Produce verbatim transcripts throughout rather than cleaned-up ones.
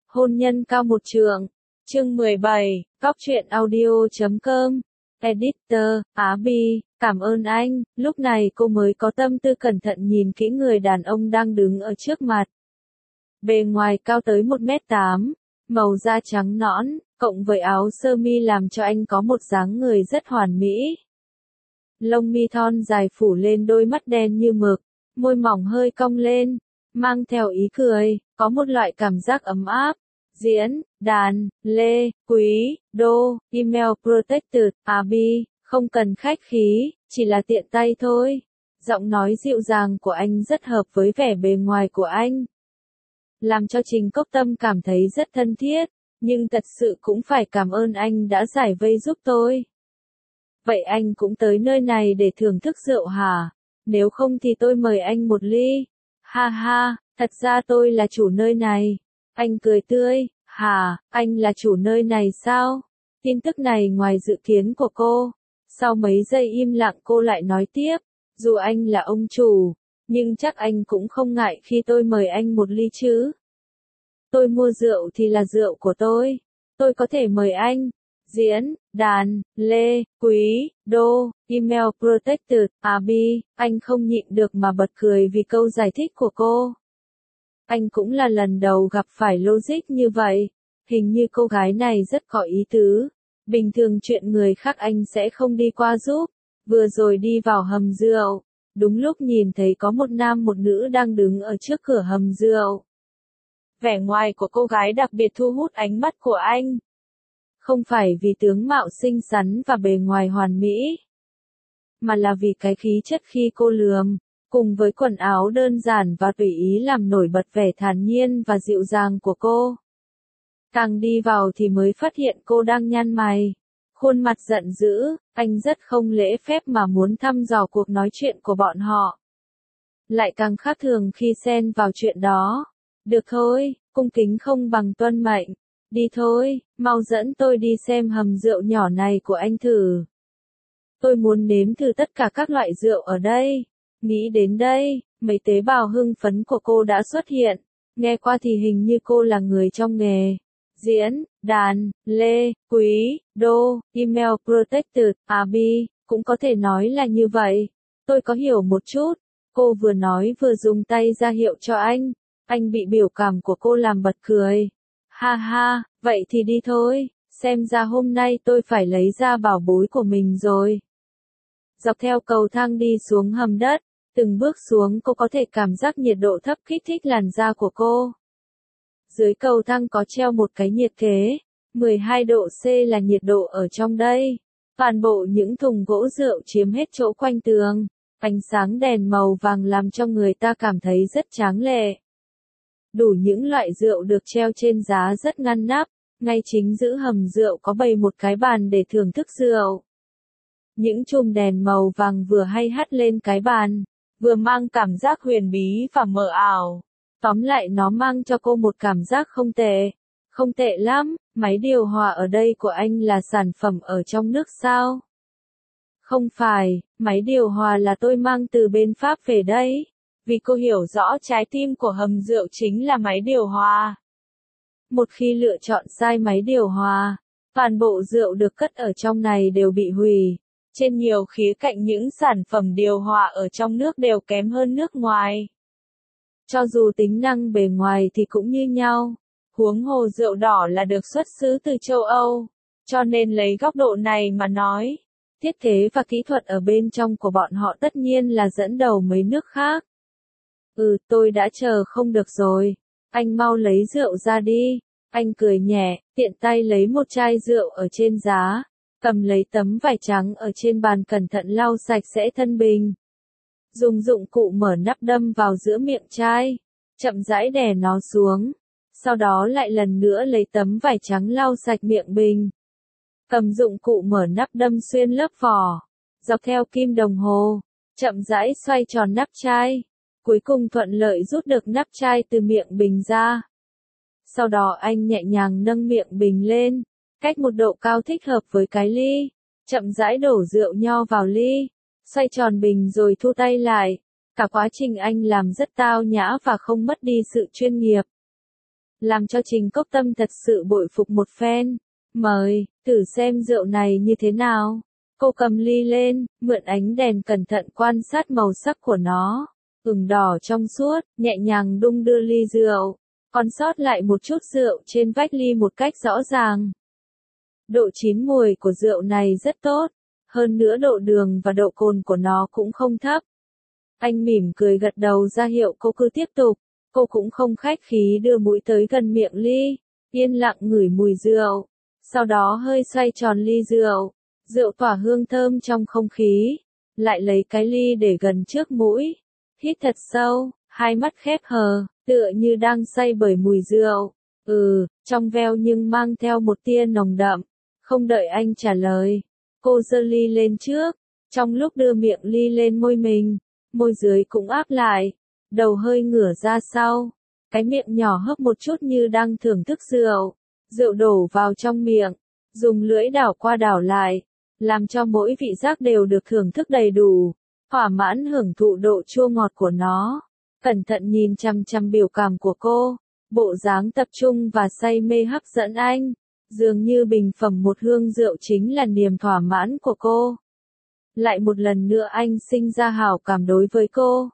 Hôn nhân cao một trượng. Chương mười bảy, Góc truyện audio chấm com. Editor, Á Bi, cảm ơn anh. Lúc này cô mới có tâm tư cẩn thận nhìn kỹ người đàn ông đang đứng ở trước mặt. Bề ngoài cao tới một mét tám, màu da trắng nõn, cộng với áo sơ mi làm cho anh có một dáng người rất hoàn mỹ. Lông mi thon dài phủ lên đôi mắt đen như mực, môi mỏng hơi cong lên, mang theo ý cười, có một loại cảm giác ấm áp. Diễn, đàn, Lê, Quý, Đô, email protected, Á Bi, không cần khách khí, chỉ là tiện tay thôi. Giọng nói dịu dàng của anh rất hợp với vẻ bề ngoài của anh, làm cho Trình Cốc Tâm cảm thấy rất thân thiết, nhưng thật sự cũng phải cảm ơn anh đã giải vây giúp tôi. Vậy anh cũng tới nơi này để thưởng thức rượu hả? Nếu không thì tôi mời anh một ly. Ha ha, thật ra tôi là chủ nơi này. Anh cười tươi, hả, anh là chủ nơi này sao? Tin tức này ngoài dự kiến của cô. Sau mấy giây im lặng cô lại nói tiếp, dù anh là ông chủ, nhưng chắc anh cũng không ngại khi tôi mời anh một ly chứ. Tôi mua rượu thì là rượu của tôi, tôi có thể mời anh. Diễn, đàn, Lê, Quý, Đô, email protected, Á Bi, anh không nhịn được mà bật cười vì câu giải thích của cô. Anh cũng là lần đầu gặp phải logic như vậy, hình như cô gái này rất có ý tứ. Bình thường chuyện người khác anh sẽ không đi qua giúp. Vừa rồi đi vào hầm rượu, đúng lúc nhìn thấy có một nam một nữ đang đứng ở trước cửa hầm rượu. Vẻ ngoài của cô gái đặc biệt thu hút ánh mắt của anh. Không phải vì tướng mạo xinh xắn và bề ngoài hoàn mỹ, mà là vì cái khí chất khi cô lườm, cùng với quần áo đơn giản và tùy ý làm nổi bật vẻ thản nhiên và dịu dàng của cô. Càng đi vào thì mới phát hiện cô đang nhăn mày, khuôn mặt giận dữ, anh rất không lễ phép mà muốn thăm dò cuộc nói chuyện của bọn họ. Lại càng khác thường khi xen vào chuyện đó. Được thôi, cung kính không bằng tuân mệnh. Đi thôi, mau dẫn tôi đi xem hầm rượu nhỏ này của anh thử. Tôi muốn nếm thử tất cả các loại rượu ở đây. Nghĩ đến đây, mấy tế bào hưng phấn của cô đã xuất hiện. Nghe qua thì hình như cô là người trong nghề. Diễn, đàn, Lê, Quý, Đô, email protected, Á Bi, cũng có thể nói là như vậy. Tôi có hiểu một chút. Cô vừa nói vừa dùng tay ra hiệu cho anh. Anh bị biểu cảm của cô làm bật cười. Ha ha, vậy thì đi thôi, xem ra hôm nay tôi phải lấy ra bảo bối của mình rồi. Dọc theo cầu thang đi xuống hầm đất, từng bước xuống cô có thể cảm giác nhiệt độ thấp kích thích làn da của cô. Dưới cầu thang có treo một cái nhiệt kế, mười hai độ C là nhiệt độ ở trong đây. Toàn bộ những thùng gỗ rượu chiếm hết chỗ quanh tường, ánh sáng đèn màu vàng làm cho người ta cảm thấy rất tráng lệ. Đủ những loại rượu được treo trên giá rất ngăn nắp, ngay chính giữa hầm rượu có bày một cái bàn để thưởng thức rượu. Những chùm đèn màu vàng vừa hay hắt lên cái bàn, vừa mang cảm giác huyền bí và mờ ảo. Tóm lại nó mang cho cô một cảm giác không tệ. Không tệ lắm, máy điều hòa ở đây của anh là sản phẩm ở trong nước sao? Không phải, máy điều hòa là tôi mang từ bên Pháp về đấy. Vì cô hiểu rõ trái tim của hầm rượu chính là máy điều hòa. Một khi lựa chọn sai máy điều hòa, toàn bộ rượu được cất ở trong này đều bị hủy. Trên nhiều khía cạnh những sản phẩm điều hòa ở trong nước đều kém hơn nước ngoài. Cho dù tính năng bề ngoài thì cũng như nhau. Huống hồ rượu đỏ là được xuất xứ từ châu Âu. Cho nên lấy góc độ này mà nói, thiết kế và kỹ thuật ở bên trong của bọn họ tất nhiên là dẫn đầu mấy nước khác. Ừ, tôi đã chờ không được rồi. Anh mau lấy rượu ra đi. Anh cười nhẹ, tiện tay lấy một chai rượu ở trên giá. Cầm lấy tấm vải trắng ở trên bàn cẩn thận lau sạch sẽ thân bình. Dùng dụng cụ mở nắp đâm vào giữa miệng chai. Chậm rãi đè nó xuống. Sau đó lại lần nữa lấy tấm vải trắng lau sạch miệng bình. Cầm dụng cụ mở nắp đâm xuyên lớp vỏ. Dọc theo kim đồng hồ. Chậm rãi xoay tròn nắp chai. Cuối cùng thuận lợi rút được nắp chai từ miệng bình ra. Sau đó anh nhẹ nhàng nâng miệng bình lên, cách một độ cao thích hợp với cái ly, chậm rãi đổ rượu nho vào ly, xoay tròn bình rồi thu tay lại. Cả quá trình anh làm rất tao nhã và không mất đi sự chuyên nghiệp. làm cho Trình Cốc Tâm thật sự bội phục một phen. Mời, thử xem rượu này như thế nào. Cô cầm ly lên, mượn ánh đèn cẩn thận quan sát màu sắc của nó. Ửng đỏ trong suốt, nhẹ nhàng đung đưa ly rượu. Còn sót lại một chút rượu trên vách ly một cách rõ ràng. Độ chín mùi của rượu này rất tốt. Hơn nữa độ đường và độ cồn của nó cũng không thấp. Anh mỉm cười gật đầu ra hiệu cô cứ tiếp tục. Cô cũng không khách khí đưa mũi tới gần miệng ly. Yên lặng ngửi mùi rượu. Sau đó hơi xoay tròn ly rượu. Rượu tỏa hương thơm trong không khí. Lại lấy cái ly để gần trước mũi. Hít thật sâu, hai mắt khép hờ, tựa như đang say bởi mùi rượu. Ừ, trong veo nhưng mang theo một tia nồng đậm. Không đợi anh trả lời. Cô giơ ly lên trước. Trong lúc đưa miệng ly lên môi mình, môi dưới cũng áp lại. Đầu hơi ngửa ra sau. Cái miệng nhỏ hấp một chút như đang thưởng thức rượu. Rượu đổ vào trong miệng. Dùng lưỡi đảo qua đảo lại. Làm cho mỗi vị giác đều được thưởng thức đầy đủ. Thỏa mãn hưởng thụ độ chua ngọt của nó. Cẩn thận nhìn chằm chằm biểu cảm của cô. Bộ dáng tập trung và say mê hấp dẫn anh. Dường như bình phẩm một hương rượu chính là niềm thỏa mãn của cô. Lại một lần nữa anh sinh ra hảo cảm đối với cô.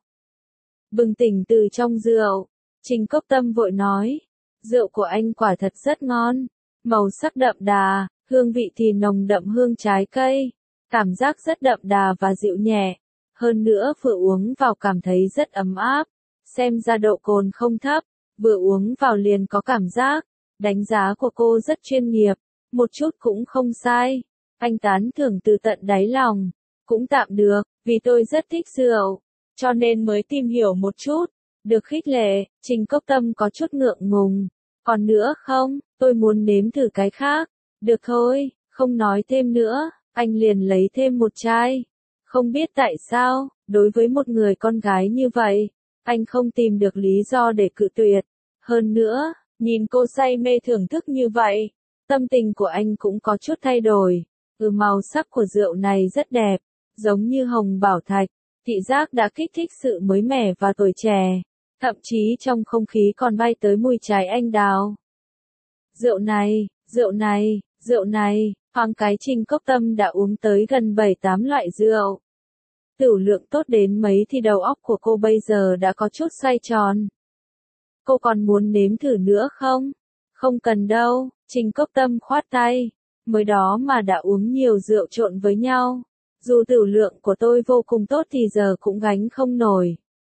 Bừng tỉnh từ trong rượu. Trình Cốc Tâm vội nói. Rượu của anh quả thật rất ngon. Màu sắc đậm đà, hương vị thì nồng đậm hương trái cây. Cảm giác rất đậm đà và dịu nhẹ. Hơn nữa vừa uống vào cảm thấy rất ấm áp. Xem ra độ cồn không thấp. Vừa uống vào liền có cảm giác. Đánh giá của cô rất chuyên nghiệp. Một chút cũng không sai. Anh tán thưởng từ tận đáy lòng. Cũng tạm được, vì tôi rất thích rượu. Cho nên mới tìm hiểu một chút. Được khích lệ, Trình Cốc Tâm có chút ngượng ngùng. Còn nữa không, tôi muốn nếm thử cái khác. Được thôi, không nói thêm nữa, anh liền lấy thêm một chai. Không biết tại sao, đối với một người con gái như vậy, anh không tìm được lý do để cự tuyệt. Hơn nữa, nhìn cô say mê thưởng thức như vậy, tâm tình của anh cũng có chút thay đổi. Ừ, màu sắc của rượu này rất đẹp, giống như hồng bảo thạch, thị giác đã kích thích sự mới mẻ và tuổi trẻ. Thậm chí trong không khí còn bay tới mùi trái anh đào. Rượu này, rượu này, rượu này, thoáng cái Trình Cốc Tâm đã uống tới gần bảy tám loại rượu. Tửu lượng tốt đến mấy thì đầu óc của cô bây giờ đã có chút xoay tròn. Cô còn muốn nếm thử nữa không? Không cần đâu, Trình Cốc Tâm khoát tay. Mới đó mà đã uống nhiều rượu trộn với nhau. Dù tửu lượng của tôi vô cùng tốt thì giờ cũng gánh không nổi.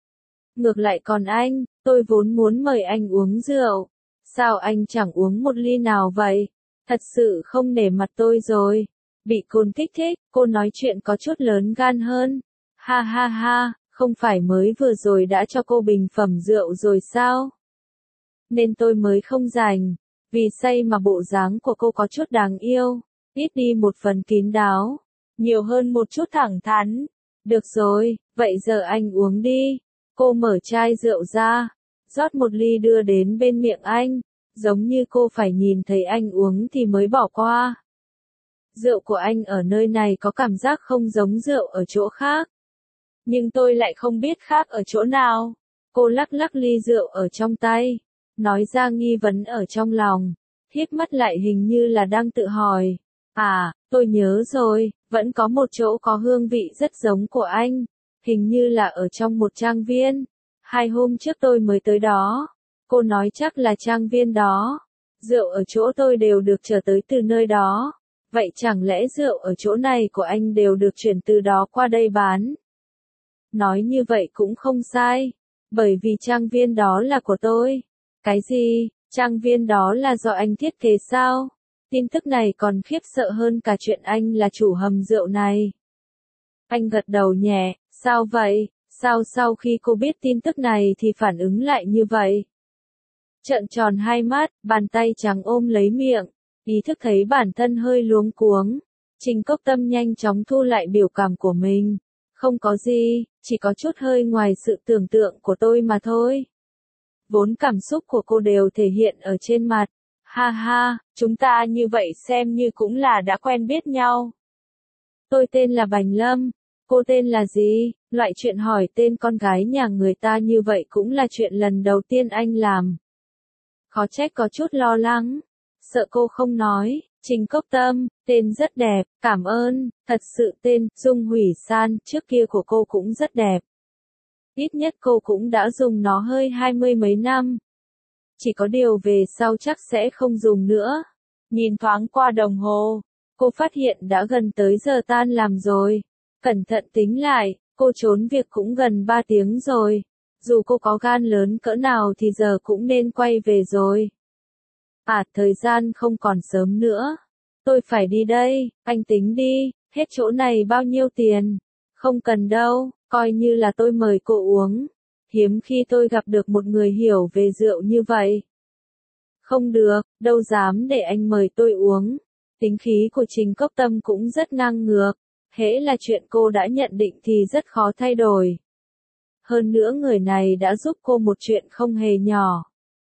Ngược lại còn anh, tôi vốn muốn mời anh uống rượu. Sao anh chẳng uống một ly nào vậy? Thật sự không nể mặt tôi rồi. Bị cồn kích thích, cô nói chuyện có chút lớn gan hơn. Ha ha ha, không phải mới vừa rồi đã cho cô bình phẩm rượu rồi sao? Nên tôi mới không rảnh. Vì say mà bộ dáng của cô có chút đáng yêu. Ít đi một phần kín đáo. Nhiều hơn một chút thẳng thắn. Được rồi, vậy giờ anh uống đi. Cô mở chai rượu ra. Rót một ly đưa đến bên miệng anh. Giống như cô phải nhìn thấy anh uống thì mới bỏ qua. Rượu của anh ở nơi này có cảm giác không giống rượu ở chỗ khác. Nhưng tôi lại không biết khác ở chỗ nào. Cô lắc lắc ly rượu ở trong tay. Nói ra nghi vấn ở trong lòng. Híp mắt lại hình như là đang tự hỏi. À, tôi nhớ rồi, vẫn có một chỗ có hương vị rất giống của anh. Hình như là ở trong một trang viên. Hai hôm trước tôi mới tới đó. Cô nói chắc là trang viên đó. Rượu ở chỗ tôi đều được trở tới từ nơi đó. Vậy chẳng lẽ rượu ở chỗ này của anh đều được chuyển từ đó qua đây bán? Nói như vậy cũng không sai. Bởi vì trang viên đó là của tôi. Cái gì? Trang viên đó là do anh thiết kế sao? Tin tức này còn khiếp sợ hơn cả chuyện anh là chủ hầm rượu này. Anh gật đầu nhẹ, sao vậy? Sao sau khi cô biết tin tức này thì phản ứng lại như vậy? Trợn tròn hai mắt, bàn tay trắng ôm lấy miệng, ý thức thấy bản thân hơi luống cuống. Trình Cốc Tâm nhanh chóng thu lại biểu cảm của mình. Không có gì, chỉ có chút hơi ngoài sự tưởng tượng của tôi mà thôi. Vốn cảm xúc của cô đều thể hiện ở trên mặt. Ha ha, chúng ta như vậy xem như cũng là đã quen biết nhau. Tôi tên là Bành Lâm, cô tên là gì? Loại chuyện hỏi tên con gái nhà người ta như vậy cũng là chuyện lần đầu tiên anh làm. khó trách có chút lo lắng. Sợ cô không nói, Trình Cốc Tâm, tên rất đẹp, cảm ơn, thật sự tên Dung Hủy San trước kia của cô cũng rất đẹp. Ít nhất cô cũng đã dùng nó hơi hai mươi mấy năm. Chỉ có điều về sau chắc sẽ không dùng nữa. Nhìn thoáng qua đồng hồ, cô phát hiện đã gần tới giờ tan làm rồi. Cẩn thận tính lại, cô trốn việc cũng gần ba tiếng rồi. Dù cô có gan lớn cỡ nào thì giờ cũng nên quay về rồi. À, thời gian không còn sớm nữa. Tôi phải đi đây, anh tính đi, hết chỗ này bao nhiêu tiền? Không cần đâu, coi như là tôi mời cô uống. Hiếm khi tôi gặp được một người hiểu về rượu như vậy. Không được, đâu dám để anh mời tôi uống. Tính khí của Trình Cốc Tâm cũng rất ngang ngược. Hễ là chuyện cô đã nhận định thì rất khó thay đổi. Hơn nữa người này đã giúp cô một chuyện không hề nhỏ.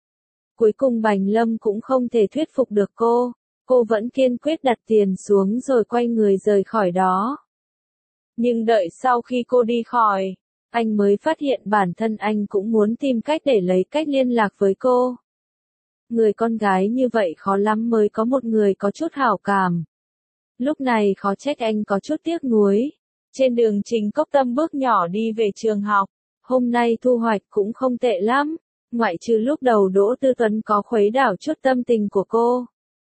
Cuối cùng Bành Lâm cũng không thể thuyết phục được cô. Cô vẫn kiên quyết đặt tiền xuống rồi quay người rời khỏi đó. Nhưng đợi sau khi cô đi khỏi, anh mới phát hiện bản thân anh cũng muốn tìm cách để lấy cách liên lạc với cô. Người con gái như vậy khó lắm mới có một người có chút hảo cảm. Lúc này khó trách anh có chút tiếc nuối. Trên đường Trình Cốc Tâm bước nhỏ đi về trường học. Hôm nay thu hoạch cũng không tệ lắm. Ngoại trừ lúc đầu Đỗ Tư Tuấn có khuấy đảo chút tâm tình của cô.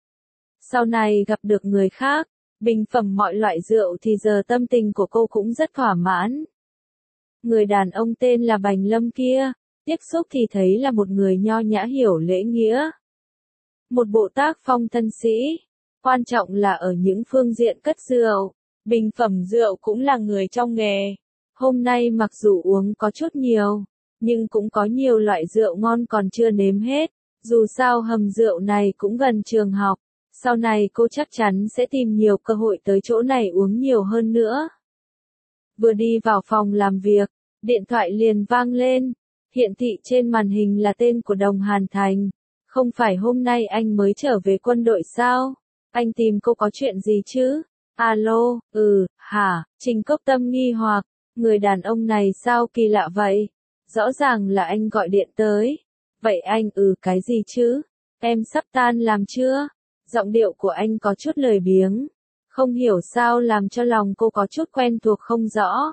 Sau này gặp được người khác, bình phẩm mọi loại rượu thì giờ tâm tình của cô cũng rất thỏa mãn. Người đàn ông tên là Bành Lâm kia, tiếp xúc thì thấy là một người nho nhã hiểu lễ nghĩa. Một bộ tác phong thân sĩ, quan trọng là ở những phương diện cất rượu, bình phẩm rượu cũng là người trong nghề. Hôm nay mặc dù uống có chút nhiều, nhưng cũng có nhiều loại rượu ngon còn chưa nếm hết. Dù sao hầm rượu này cũng gần trường học, sau này cô chắc chắn sẽ tìm nhiều cơ hội tới chỗ này uống nhiều hơn nữa. Vừa đi vào phòng làm việc, điện thoại liền vang lên, hiện thị trên màn hình là tên của Đồng Hàn Thành. Không phải hôm nay anh mới trở về quân đội sao? Anh tìm cô có chuyện gì chứ? Alo, ừ, hả? Trình Cốc Tâm nghi hoặc, người đàn ông này sao kỳ lạ vậy? Rõ ràng là anh gọi điện tới. Vậy anh ừ cái gì chứ? Em sắp tan làm chưa? Giọng điệu của anh có chút lười biếng. Không hiểu sao làm cho lòng cô có chút quen thuộc không rõ.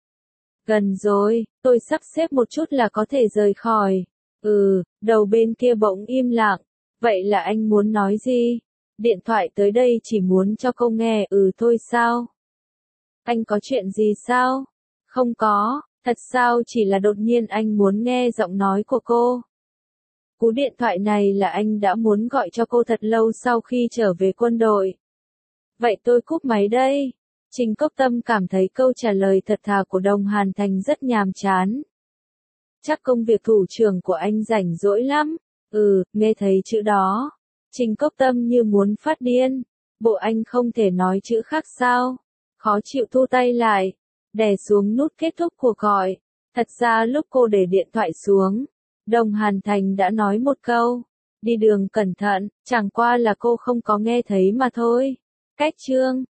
Gần rồi, tôi sắp xếp một chút là có thể rời khỏi. Ừ, đầu bên kia bỗng im lặng. Vậy là anh muốn nói gì? Điện thoại tới đây chỉ muốn cho cô nghe ừ thôi sao? Anh có chuyện gì sao? Không có, thật sao chỉ là đột nhiên anh muốn nghe giọng nói của cô. Cú điện thoại này là anh đã muốn gọi cho cô thật lâu sau khi trở về quân đội. Vậy tôi cúp máy đây. Trình Cốc Tâm cảm thấy câu trả lời thật thà của Đồng Hàn Thành rất nhàm chán. Chắc công việc thủ trưởng của anh rảnh rỗi lắm. Ừ, nghe thấy chữ đó. Trình Cốc Tâm như muốn phát điên. Bộ anh không thể nói chữ khác sao? Khó chịu thu tay lại. Đè xuống nút kết thúc cuộc gọi. Thật ra lúc cô để điện thoại xuống, Đồng Hàn Thành đã nói một câu. Đi đường cẩn thận, chẳng qua là cô không có nghe thấy mà thôi. Cách chương